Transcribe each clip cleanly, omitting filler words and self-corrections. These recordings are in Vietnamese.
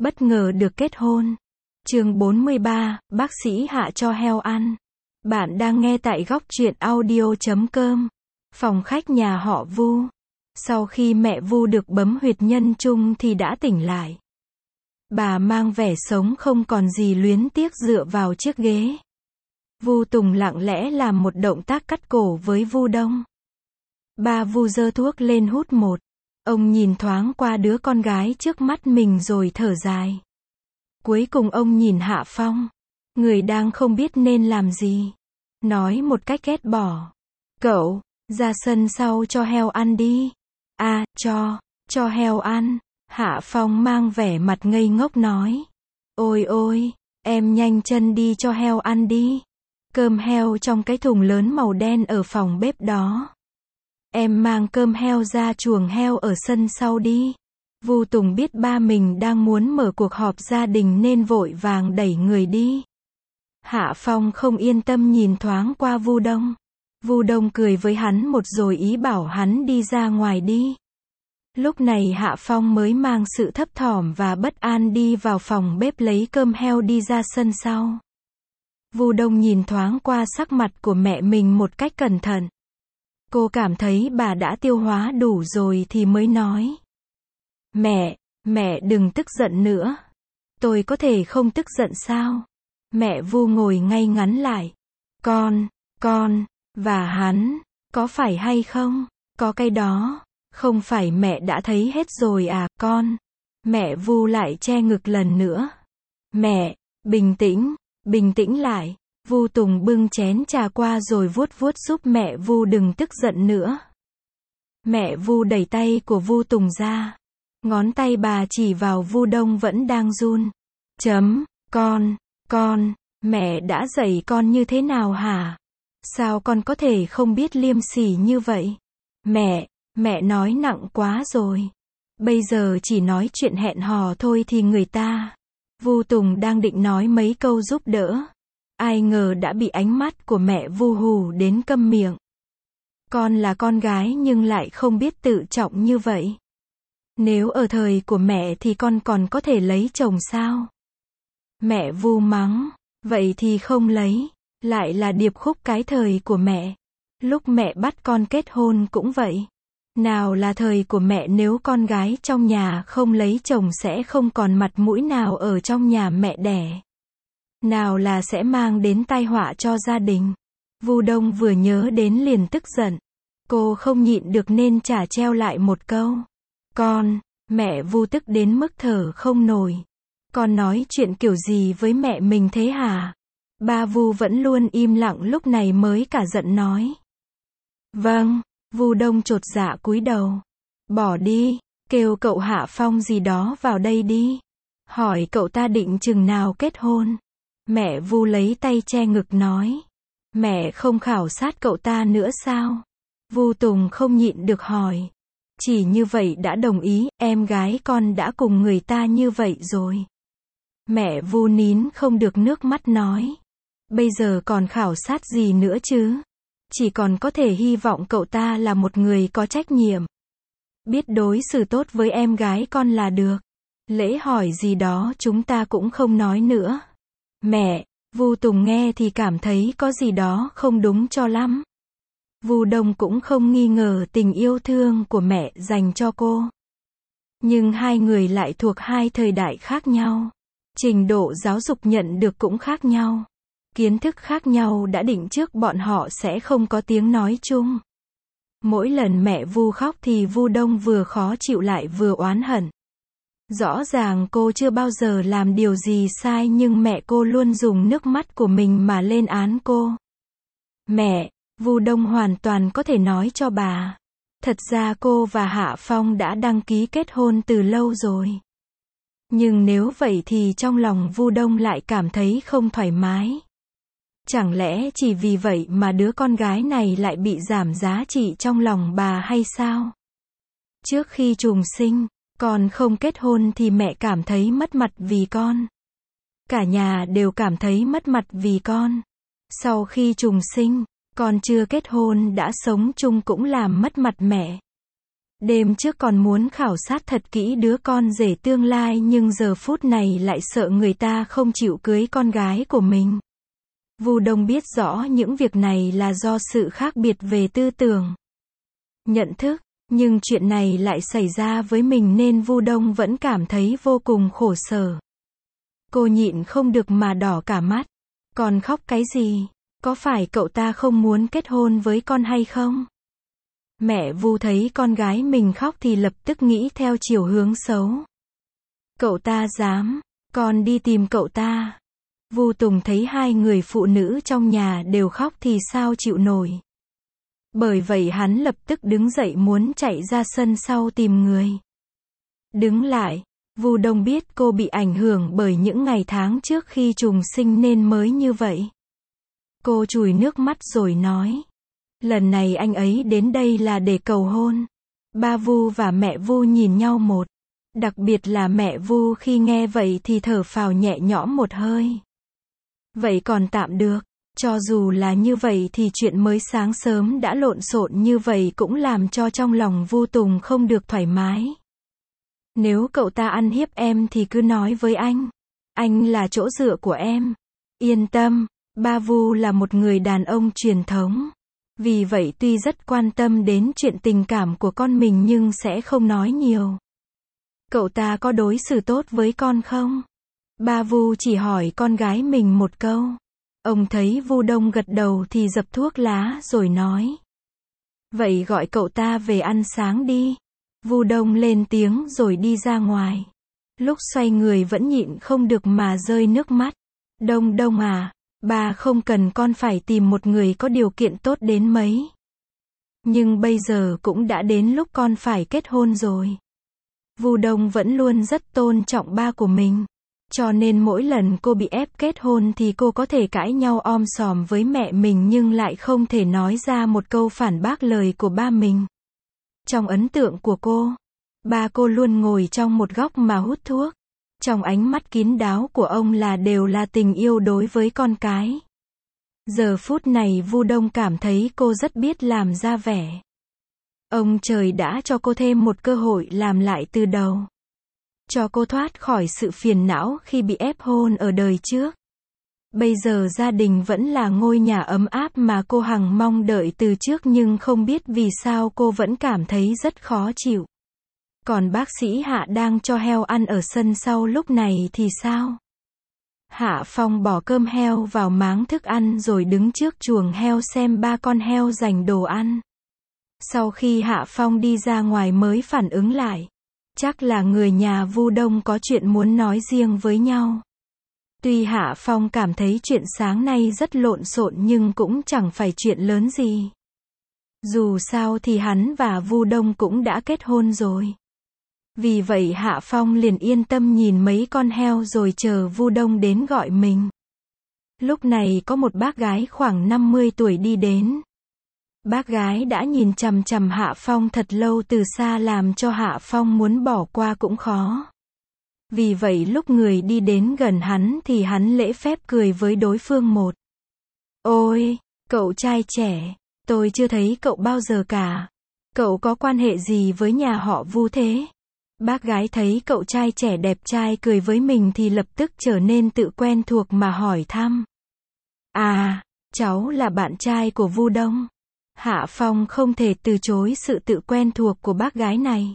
Bất ngờ được kết hôn. Chương 43, bác sĩ hạ cho heo ăn. Bạn đang nghe tại góc truyện audio.com. Phòng khách nhà họ Vu. Sau khi mẹ Vu được bấm huyệt nhân trung thì đã tỉnh lại. Bà mang vẻ sống không còn gì luyến tiếc dựa vào chiếc ghế. Vu Tùng lặng lẽ làm một động tác cắt cổ với Vu Đông. Ba Vu giơ thuốc lên hút một. Ông nhìn thoáng qua đứa con gái trước mắt mình rồi thở dài. Cuối cùng ông nhìn Hạ Phong, người đang không biết nên làm gì. Nói một cách ghét bỏ. Cậu, ra sân sau cho heo ăn đi. À, cho heo ăn. Hạ Phong mang vẻ mặt ngây ngốc nói. Ôi ôi, em nhanh chân đi cho heo ăn đi. Cơm heo trong cái thùng lớn màu đen ở phòng bếp đó. Em mang cơm heo ra chuồng heo ở sân sau đi. Vu Tùng biết ba mình đang muốn mở cuộc họp gia đình nên vội vàng đẩy người đi. Hạ Phong không yên tâm nhìn thoáng qua Vu Đông. Vu Đông cười với hắn một rồi ý bảo hắn đi ra ngoài đi. Lúc này Hạ Phong mới mang sự thấp thỏm và bất an đi vào phòng bếp lấy cơm heo đi ra sân sau. Vu Đông nhìn thoáng qua sắc mặt của mẹ mình một cách cẩn thận. Cô cảm thấy bà đã tiêu hóa đủ rồi thì mới nói. Mẹ đừng tức giận nữa. Tôi có thể không tức giận sao? Mẹ Vu ngồi ngay ngắn lại. Con, và hắn, có phải hay không? Có cái đó, không phải mẹ đã thấy hết rồi à, con? Mẹ Vu lại che ngực lần nữa. Mẹ, bình tĩnh lại. Vu Tùng bưng chén trà qua rồi vuốt vuốt giúp mẹ Vu đừng tức giận nữa. Mẹ Vu đẩy tay của Vu Tùng ra. Ngón tay bà chỉ vào Vu Đông vẫn đang run. Con, mẹ đã dạy con như thế nào hả? Sao con có thể không biết liêm sỉ như vậy? Mẹ nói nặng quá rồi. Bây giờ chỉ nói chuyện hẹn hò thôi thì người ta. Vu Tùng đang định nói mấy câu giúp đỡ. Ai ngờ đã bị ánh mắt của mẹ Vu hù đến câm miệng. Con là con gái nhưng lại không biết tự trọng như vậy. Nếu ở thời của mẹ thì con còn có thể lấy chồng sao? Mẹ Vu mắng, vậy thì không lấy. Lại là điệp khúc cái thời của mẹ. Lúc mẹ bắt con kết hôn cũng vậy. Nào là thời của mẹ nếu con gái trong nhà không lấy chồng sẽ không còn mặt mũi nào ở trong nhà mẹ đẻ. Nào là sẽ mang đến tai họa cho gia đình. Vu Đông vừa nhớ đến liền tức giận. Cô không nhịn được nên trả treo lại một câu. Mẹ Vu tức đến mức thở không nổi. Con nói chuyện kiểu gì với mẹ mình thế hả? Ba Vu vẫn luôn im lặng lúc này mới cả giận nói. Vâng, Vu Đông chột dạ cúi đầu. Bỏ đi, kêu cậu Hạ Phong gì đó vào đây đi. Hỏi cậu ta định chừng nào kết hôn. Mẹ Vu lấy tay che ngực nói. Mẹ không khảo sát cậu ta nữa sao? Vu Tùng không nhịn được hỏi. Chỉ như vậy đã đồng ý, em gái con đã cùng người ta như vậy rồi. Mẹ Vu nín không được nước mắt nói. Bây giờ còn khảo sát gì nữa chứ? Chỉ còn có thể hy vọng cậu ta là một người có trách nhiệm. Biết đối xử tốt với em gái con là được. Lễ hỏi gì đó chúng ta cũng không nói nữa. Mẹ, Vu Tùng nghe thì cảm thấy có gì đó không đúng cho lắm. Vu Đông cũng không nghi ngờ tình yêu thương của mẹ dành cho cô. Nhưng hai người lại thuộc hai thời đại khác nhau. Trình độ giáo dục nhận được cũng khác nhau. Kiến thức khác nhau đã định trước bọn họ sẽ không có tiếng nói chung. Mỗi lần mẹ Vu khóc thì Vu Đông vừa khó chịu lại vừa oán hận. Rõ ràng cô chưa bao giờ làm điều gì sai nhưng mẹ cô luôn dùng nước mắt của mình mà lên án cô. Mẹ, Vu Đông hoàn toàn có thể nói cho bà. Thật ra cô và Hạ Phong đã đăng ký kết hôn từ lâu rồi. Nhưng nếu vậy thì trong lòng Vu Đông lại cảm thấy không thoải mái. Chẳng lẽ chỉ vì vậy mà đứa con gái này lại bị giảm giá trị trong lòng bà hay sao? Trước khi trùng sinh, con không kết hôn thì mẹ cảm thấy mất mặt vì con. Cả nhà đều cảm thấy mất mặt vì con. Sau khi trùng sinh, con chưa kết hôn đã sống chung cũng làm mất mặt mẹ. Đêm trước còn muốn khảo sát thật kỹ đứa con rể tương lai nhưng giờ phút này lại sợ người ta không chịu cưới con gái của mình. Vu Đông biết rõ những việc này là do sự khác biệt về tư tưởng, nhận thức, nhưng chuyện này lại xảy ra với mình nên Vu Đông vẫn cảm thấy vô cùng khổ sở. Cô nhịn không được mà đỏ cả mắt. Con khóc cái gì? Có phải cậu ta không muốn kết hôn với con hay không? Mẹ Vu thấy con gái mình khóc thì lập tức nghĩ theo chiều hướng xấu. Cậu ta dám, con đi tìm cậu ta. Vu Tùng thấy hai người phụ nữ trong nhà đều khóc thì sao chịu nổi. Bởi vậy hắn lập tức đứng dậy muốn chạy ra sân sau tìm người. Đứng lại, Vu Đông biết cô bị ảnh hưởng bởi những ngày tháng trước khi trùng sinh nên mới như vậy. Cô chùi nước mắt rồi nói. Lần này anh ấy đến đây là để cầu hôn. Ba Vu và mẹ Vu nhìn nhau một. Đặc biệt là mẹ Vu khi nghe vậy thì thở phào nhẹ nhõm một hơi. Vậy còn tạm được. Cho dù là như vậy thì chuyện mới sáng sớm đã lộn xộn như vậy cũng làm cho trong lòng Vu Tùng không được thoải mái. Nếu cậu ta ăn hiếp em thì cứ nói với anh. Anh là chỗ dựa của em. Yên tâm, ba Vu là một người đàn ông truyền thống. Vì vậy tuy rất quan tâm đến chuyện tình cảm của con mình nhưng sẽ không nói nhiều. Cậu ta có đối xử tốt với con không? Ba Vu chỉ hỏi con gái mình một câu. Ông thấy Vu Đông gật đầu thì dập thuốc lá rồi nói. Vậy gọi cậu ta về ăn sáng đi. Vu Đông lên tiếng rồi đi ra ngoài. Lúc xoay người vẫn nhịn không được mà rơi nước mắt. Đông Đông à, bà không cần con phải tìm một người có điều kiện tốt đến mấy. Nhưng bây giờ cũng đã đến lúc con phải kết hôn rồi. Vu Đông vẫn luôn rất tôn trọng ba của mình. Cho nên mỗi lần cô bị ép kết hôn thì cô có thể cãi nhau om sòm với mẹ mình nhưng lại không thể nói ra một câu phản bác lời của ba mình. Trong ấn tượng của cô, ba cô luôn ngồi trong một góc mà hút thuốc. Trong ánh mắt kín đáo của ông đều là tình yêu đối với con cái. Giờ phút này Vu Đông cảm thấy cô rất biết làm ra vẻ. Ông trời đã cho cô thêm một cơ hội làm lại từ đầu. Cho cô thoát khỏi sự phiền não khi bị ép hôn ở đời trước. Bây giờ gia đình vẫn là ngôi nhà ấm áp mà cô hằng mong đợi từ trước nhưng không biết vì sao cô vẫn cảm thấy rất khó chịu. Còn bác sĩ Hạ đang cho heo ăn ở sân sau lúc này thì sao? Hạ Phong bỏ cơm heo vào máng thức ăn rồi đứng trước chuồng heo xem ba con heo giành đồ ăn. Sau khi Hạ Phong đi ra ngoài mới phản ứng lại. Chắc là người nhà Vu Đông có chuyện muốn nói riêng với nhau. Tuy Hạ Phong cảm thấy chuyện sáng nay rất lộn xộn nhưng cũng chẳng phải chuyện lớn gì. Dù sao thì hắn và Vu Đông cũng đã kết hôn rồi. Vì vậy Hạ Phong liền yên tâm nhìn mấy con heo rồi chờ Vu Đông đến gọi mình. Lúc này có một bác gái khoảng 50 tuổi đi đến. Bác gái đã nhìn chằm chằm Hạ Phong thật lâu từ xa làm cho Hạ Phong muốn bỏ qua cũng khó. Vì vậy lúc người đi đến gần hắn thì hắn lễ phép cười với đối phương một. Ôi, cậu trai trẻ, tôi chưa thấy cậu bao giờ cả. Cậu có quan hệ gì với nhà họ Vu thế? Bác gái thấy cậu trai trẻ đẹp trai cười với mình thì lập tức trở nên tự quen thuộc mà hỏi thăm. À, cháu là bạn trai của Vu Đông. Hạ Phong không thể từ chối sự tự quen thuộc của bác gái này.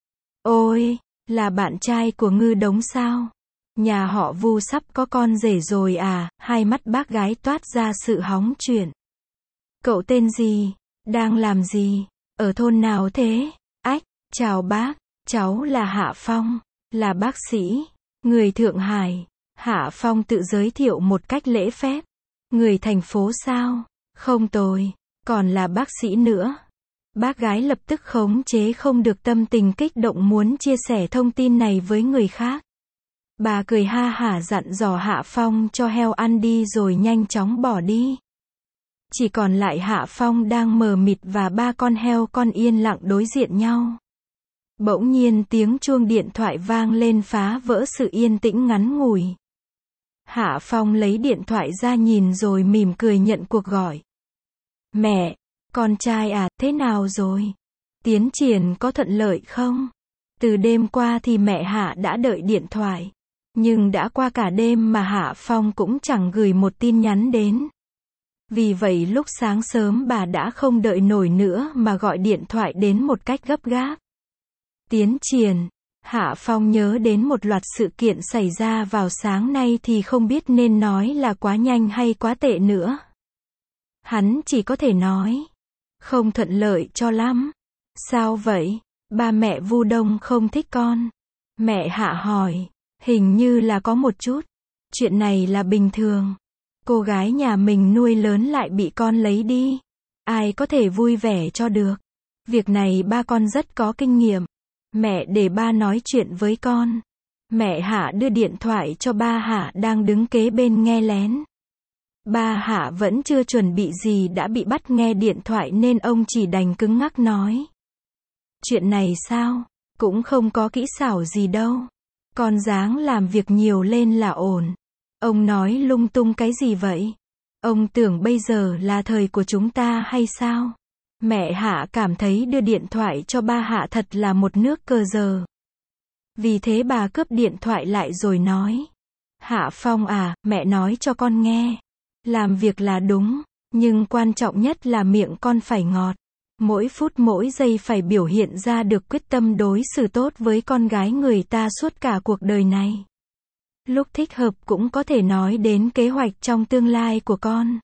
Ôi, là bạn trai của Ngư Đống sao? Nhà họ Vu sắp có con rể rồi à? Hai mắt bác gái toát ra sự hóng chuyện. Cậu tên gì? Đang làm gì? Ở thôn nào thế? Ách, chào bác, cháu là Hạ Phong, là bác sĩ, người Thượng Hải. Hạ Phong tự giới thiệu một cách lễ phép. Người thành phố sao? Không tồi. Còn là bác sĩ nữa. Bác gái lập tức khống chế không được tâm tình kích động muốn chia sẻ thông tin này với người khác. Bà cười ha hả dặn dò Hạ Phong cho heo ăn đi rồi nhanh chóng bỏ đi. Chỉ còn lại Hạ Phong đang mờ mịt và ba con heo con yên lặng đối diện nhau. Bỗng nhiên tiếng chuông điện thoại vang lên phá vỡ sự yên tĩnh ngắn ngủi. Hạ Phong lấy điện thoại ra nhìn rồi mỉm cười nhận cuộc gọi. Mẹ, con trai à, thế nào rồi? Tiến triển có thuận lợi không? Từ đêm qua thì mẹ Hạ đã đợi điện thoại. Nhưng đã qua cả đêm mà Hạ Phong cũng chẳng gửi một tin nhắn đến. Vì vậy lúc sáng sớm bà đã không đợi nổi nữa mà gọi điện thoại đến một cách gấp gáp. Tiến triển. Hạ Phong nhớ đến một loạt sự kiện xảy ra vào sáng nay thì không biết nên nói là quá nhanh hay quá tệ nữa. Hắn chỉ có thể nói. Không thuận lợi cho lắm. Sao vậy? Ba mẹ Vu Đông không thích con. Mẹ Hạ hỏi. Hình như là có một chút. Chuyện này là bình thường. Cô gái nhà mình nuôi lớn lại bị con lấy đi. Ai có thể vui vẻ cho được. Việc này ba con rất có kinh nghiệm. Mẹ để ba nói chuyện với con. Mẹ Hạ đưa điện thoại cho ba Hạ đang đứng kế bên nghe lén. Ba Hạ vẫn chưa chuẩn bị gì đã bị bắt nghe điện thoại nên ông chỉ đành cứng ngắc nói. Chuyện này sao? Cũng không có kỹ xảo gì đâu. Con ráng làm việc nhiều lên là ổn. Ông nói lung tung cái gì vậy? Ông tưởng bây giờ là thời của chúng ta hay sao? Mẹ Hạ cảm thấy đưa điện thoại cho ba Hạ thật là một nước cờ giờ. Vì thế bà cướp điện thoại lại rồi nói. Hạ Phong à, mẹ nói cho con nghe. Làm việc là đúng, nhưng quan trọng nhất là miệng con phải ngọt. Mỗi phút mỗi giây phải biểu hiện ra được quyết tâm đối xử tốt với con gái người ta suốt cả cuộc đời này. Lúc thích hợp cũng có thể nói đến kế hoạch trong tương lai của con.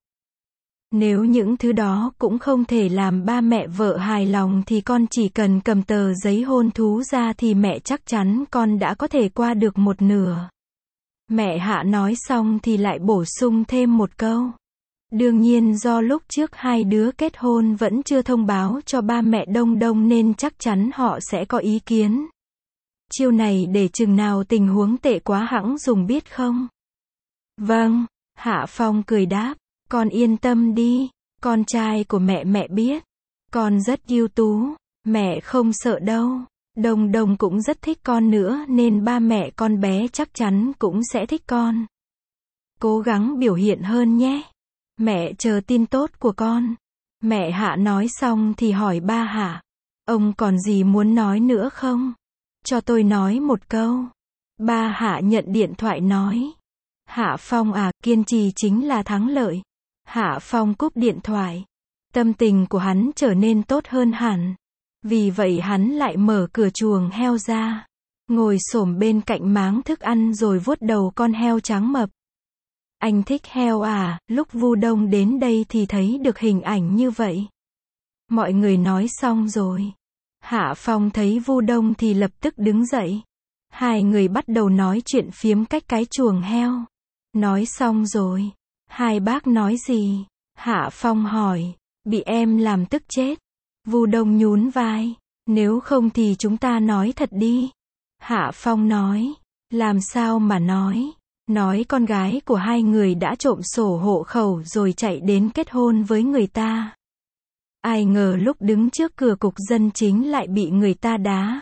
Nếu những thứ đó cũng không thể làm ba mẹ vợ hài lòng thì con chỉ cần cầm tờ giấy hôn thú ra thì mẹ chắc chắn con đã có thể qua được một nửa. Mẹ Hạ nói xong thì lại bổ sung thêm một câu. Đương nhiên do lúc trước hai đứa kết hôn vẫn chưa thông báo cho ba mẹ Đông Đông nên chắc chắn họ sẽ có ý kiến. Chiêu này để chừng nào tình huống tệ quá hẵng dùng biết không? Vâng, Hạ Phong cười đáp. Con yên tâm đi, con trai của mẹ biết. Con rất ưu tú, mẹ không sợ đâu. Đông Đông cũng rất thích con nữa nên ba mẹ con bé chắc chắn cũng sẽ thích con. Cố gắng biểu hiện hơn nhé. Mẹ chờ tin tốt của con. Mẹ Hạ nói xong thì hỏi ba Hạ. Ông còn gì muốn nói nữa không? Cho tôi nói một câu. Ba Hạ nhận điện thoại nói. Hạ Phong à, kiên trì chính là thắng lợi. Hạ Phong cúp điện thoại. Tâm tình của hắn trở nên tốt hơn hẳn. Vì vậy hắn lại mở cửa chuồng heo ra. Ngồi xổm bên cạnh máng thức ăn rồi vuốt đầu con heo trắng mập. Anh thích heo à? Lúc Vu Đông đến đây thì thấy được hình ảnh như vậy. Mọi người nói xong rồi. Hạ Phong thấy Vu Đông thì lập tức đứng dậy. Hai người bắt đầu nói chuyện phiếm cách cái chuồng heo. Nói xong rồi. Hai bác nói gì? Hạ Phong hỏi. Bị em làm tức chết. Vu Đông nhún vai. Nếu không thì chúng ta nói thật đi. Hạ Phong nói. Làm sao mà nói? Nói con gái của hai người đã trộm sổ hộ khẩu rồi chạy đến kết hôn với người ta. Ai ngờ lúc đứng trước cửa cục dân chính lại bị người ta đá.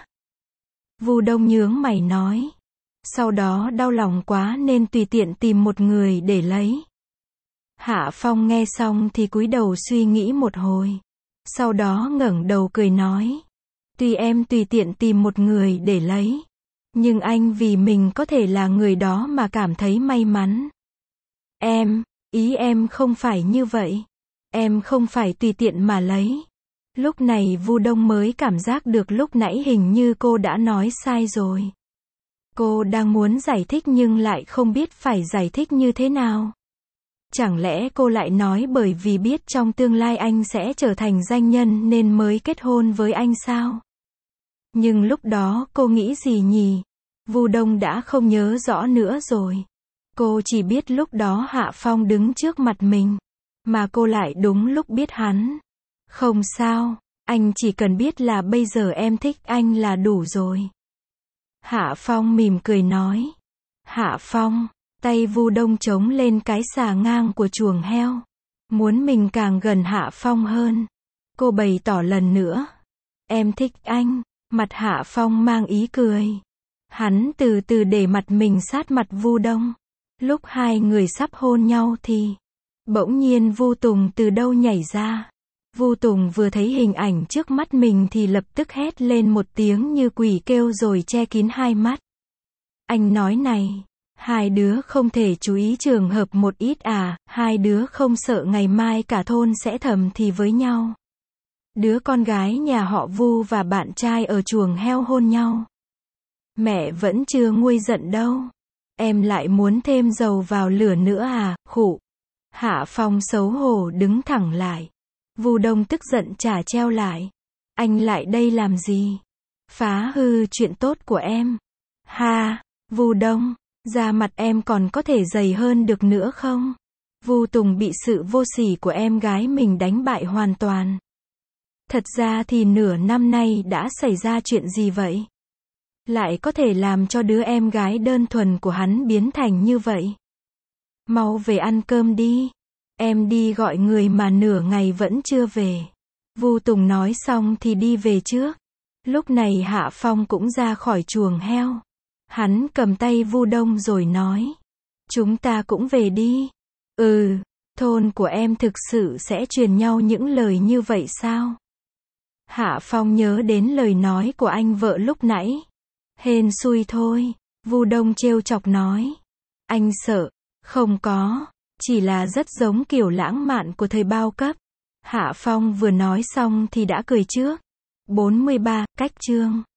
Vu Đông nhướng mày nói. Sau đó đau lòng quá nên tùy tiện tìm một người để lấy. Hạ Phong nghe xong thì cúi đầu suy nghĩ một hồi. Sau đó ngẩng đầu cười nói. Tuy em tùy tiện tìm một người để lấy. Nhưng anh vì mình có thể là người đó mà cảm thấy may mắn. Ý em không phải như vậy. Em không phải tùy tiện mà lấy. Lúc này Vu Đông mới cảm giác được lúc nãy hình như cô đã nói sai rồi. Cô đang muốn giải thích nhưng lại không biết phải giải thích như thế nào. Chẳng lẽ cô lại nói bởi vì biết trong tương lai anh sẽ trở thành doanh nhân nên mới kết hôn với anh sao? Nhưng lúc đó cô nghĩ gì nhỉ? Vu Đông đã không nhớ rõ nữa rồi. Cô chỉ biết lúc đó Hạ Phong đứng trước mặt mình. Mà cô lại đúng lúc biết hắn. Không sao, anh chỉ cần biết là bây giờ em thích anh là đủ rồi. Hạ Phong mỉm cười nói. Hạ Phong, tay Vu Đông chống lên cái xà ngang của chuồng heo. Muốn mình càng gần Hạ Phong hơn. Cô bày tỏ lần nữa. Em thích anh. Mặt Hạ Phong mang ý cười. Hắn từ từ để mặt mình sát mặt Vu Đông. Lúc hai người sắp hôn nhau thì bỗng nhiên Vu Tùng từ đâu nhảy ra. Vu Tùng vừa thấy hình ảnh trước mắt mình thì lập tức hét lên một tiếng như quỷ kêu rồi che kín hai mắt. Anh nói này, hai đứa không thể chú ý trường hợp một ít à, hai đứa không sợ ngày mai cả thôn sẽ thầm thì với nhau. Đứa con gái nhà họ Vu và bạn trai ở chuồng heo hôn nhau. Mẹ vẫn chưa nguôi giận đâu. Em lại muốn thêm dầu vào lửa nữa à, khụ. Hạ Phong xấu hổ đứng thẳng lại. Vu Đông tức giận chả treo lại. Anh lại đây làm gì? Phá hư chuyện tốt của em. Ha, Vu Đông, da mặt em còn có thể dày hơn được nữa không? Vu Tùng bị sự vô sỉ của em gái mình đánh bại hoàn toàn. Thật ra thì nửa năm nay đã xảy ra chuyện gì vậy? Lại có thể làm cho đứa em gái đơn thuần của hắn biến thành như vậy? Mau về ăn cơm đi. Em đi gọi người mà nửa ngày vẫn chưa về. Vu Tùng nói xong thì đi về trước. Lúc này Hạ Phong cũng ra khỏi chuồng heo. Hắn cầm tay Vu Đông rồi nói. Chúng ta cũng về đi. Ừ, thôn của em thực sự sẽ truyền nhau những lời như vậy sao? Hạ Phong nhớ đến lời nói của anh vợ lúc nãy. Hên xui thôi, Vu Đông trêu chọc nói. Anh sợ, không có, chỉ là rất giống kiểu lãng mạn của thời bao cấp. Hạ Phong vừa nói xong thì đã cười trước. 43, cách chương